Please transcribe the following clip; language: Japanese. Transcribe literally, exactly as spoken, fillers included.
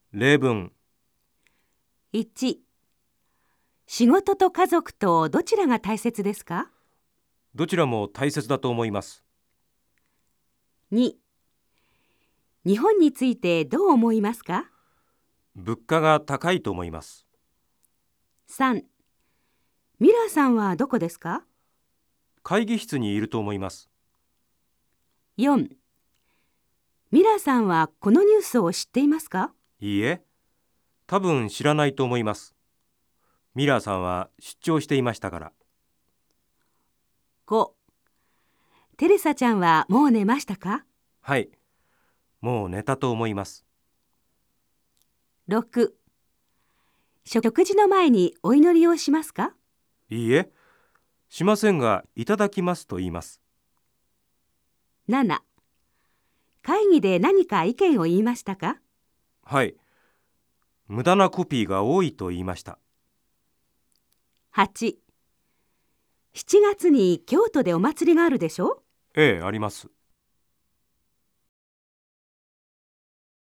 例文。 いち、仕事と家族とどちらが大切ですか？ どちらも大切だと思います。 に、日本についてどう思いますか？ 物価が高いと思います。 さん、ミラーさんはどこですか？ 会議室にいると思います。 よん、ミラーさんはこのニュースを知っていますか？ いいえ、多分知らないと思います。ミラーさんは出張していましたから。 ご、テレサちゃんはもう寝ましたか？ はい、もう寝たと思います。 ろく、食事の前にお祈りをしますか？ いいえ、しませんが、いただきますと言います。 なな、会議で何か意見を言いましたか？ はい、無駄なコピーが多いと言いました。 はち、しちがつに京都でお祭りがあるでしょ？ ええ、あります。